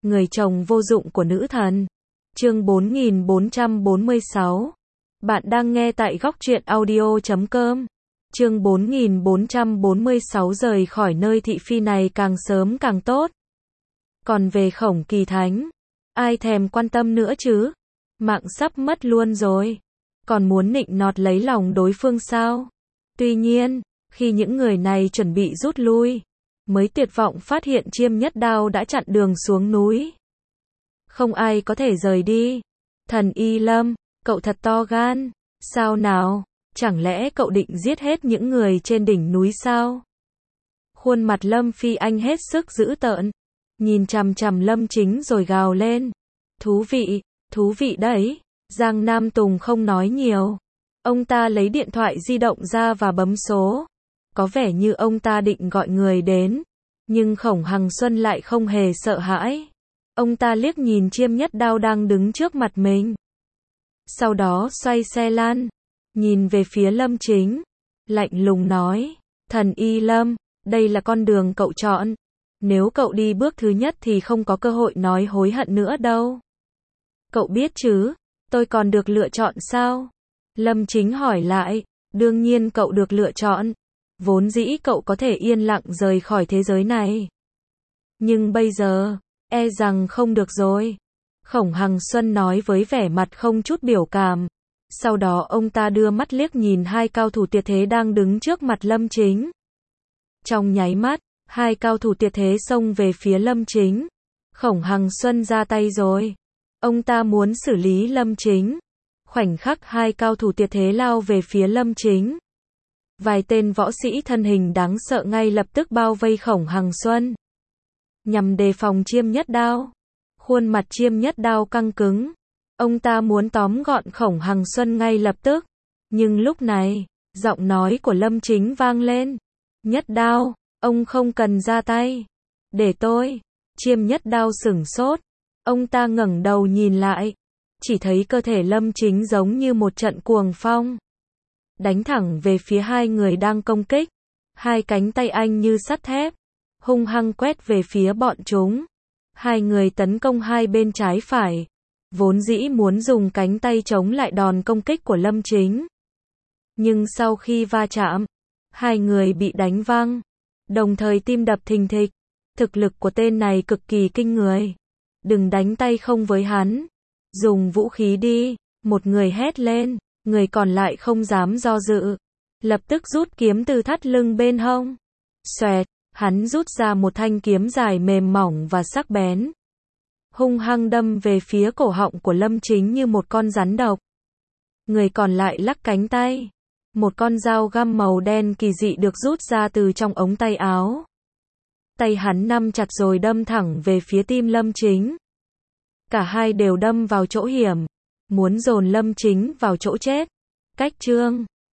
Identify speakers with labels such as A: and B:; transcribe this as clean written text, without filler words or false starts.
A: người chồng vô dụng của nữ thần. Chương 4446. Bạn đang nghe tại góc truyện audio.com. Chương 4446 rời khỏi nơi thị phi này càng sớm càng tốt. Còn về Khổng Kỳ Thánh, ai thèm quan tâm nữa chứ? Mạng sắp mất luôn rồi. Còn muốn nịnh nọt lấy lòng đối phương sao? Tuy nhiên, khi những người này chuẩn bị rút lui, mới tuyệt vọng phát hiện Chiêm Nhất Đao đã chặn đường xuống núi. Không ai có thể rời đi. Thần Y Lâm, cậu thật to gan. Sao nào? Chẳng lẽ cậu định giết hết những người trên đỉnh núi sao? Khuôn mặt Lâm Phi Anh hết sức dữ tợn, nhìn chằm chằm Lâm Chính rồi gào lên. Thú vị đấy. Giang Nam Tùng không nói nhiều. Ông ta lấy điện thoại di động ra và bấm số. Có vẻ như ông ta định gọi người đến. Nhưng Khổng Hằng Xuân lại không hề sợ hãi. Ông ta liếc nhìn Chiêm Nhất Đao đang đứng trước mặt mình. Sau đó xoay xe lan, nhìn về phía Lâm Chính, lạnh lùng nói, Thần Y Lâm, đây là con đường cậu chọn. Nếu cậu đi bước thứ nhất thì không có cơ hội nói hối hận nữa đâu. Cậu biết chứ, tôi còn được lựa chọn sao? Lâm Chính hỏi lại, đương nhiên cậu được lựa chọn. Vốn dĩ cậu có thể yên lặng rời khỏi thế giới này. Nhưng bây giờ, e rằng không được rồi. Khổng Hằng Xuân nói với vẻ mặt không chút biểu cảm. Sau đó ông ta đưa mắt liếc nhìn hai cao thủ tuyệt thế đang đứng trước mặt Lâm Chính. Trong nháy mắt, hai cao thủ tuyệt thế xông về phía Lâm Chính. Khổng Hằng Xuân ra tay rồi. Ông ta muốn xử lý Lâm Chính. Khoảnh khắc hai cao thủ tuyệt thế lao về phía Lâm Chính. Vài tên võ sĩ thân hình đáng sợ ngay lập tức bao vây Khổng Hằng Xuân, nhằm đề phòng Chiêm Nhất Đao. Khuôn mặt Chiêm Nhất Đao căng cứng. Ông ta muốn tóm gọn Khổng Hằng Xuân ngay lập tức. Nhưng lúc này, giọng nói của Lâm Chính vang lên. Nhất Đao, ông không cần ra tay. Để tôi. Chiêm Nhất Đao sửng sốt. Ông ta ngẩng đầu nhìn lại. Chỉ thấy cơ thể Lâm Chính giống như một trận cuồng phong, đánh thẳng về phía hai người đang công kích. Hai cánh tay anh như sắt thép, hung hăng quét về phía bọn chúng. Hai người tấn công hai bên trái phải, vốn dĩ muốn dùng cánh tay chống lại đòn công kích của Lâm Chính. Nhưng sau khi va chạm, hai người bị đánh văng, đồng thời tim đập thình thịch. Thực lực của tên này cực kỳ kinh người. Đừng đánh tay không với hắn. Dùng vũ khí đi, một người hét lên. Người còn lại không dám do dự, lập tức rút kiếm từ thắt lưng bên hông. Xoẹt, hắn rút ra một thanh kiếm dài mềm mỏng và sắc bén, hung hăng đâm về phía cổ họng của Lâm Chính như một con rắn độc. Người còn lại lắc cánh tay. Một con dao găm màu đen kỳ dị được rút ra từ trong ống tay áo. Tay hắn nắm chặt rồi đâm thẳng về phía tim Lâm Chính. Cả hai đều đâm vào chỗ hiểm, muốn dồn Lâm Chính vào chỗ chết. Cách chương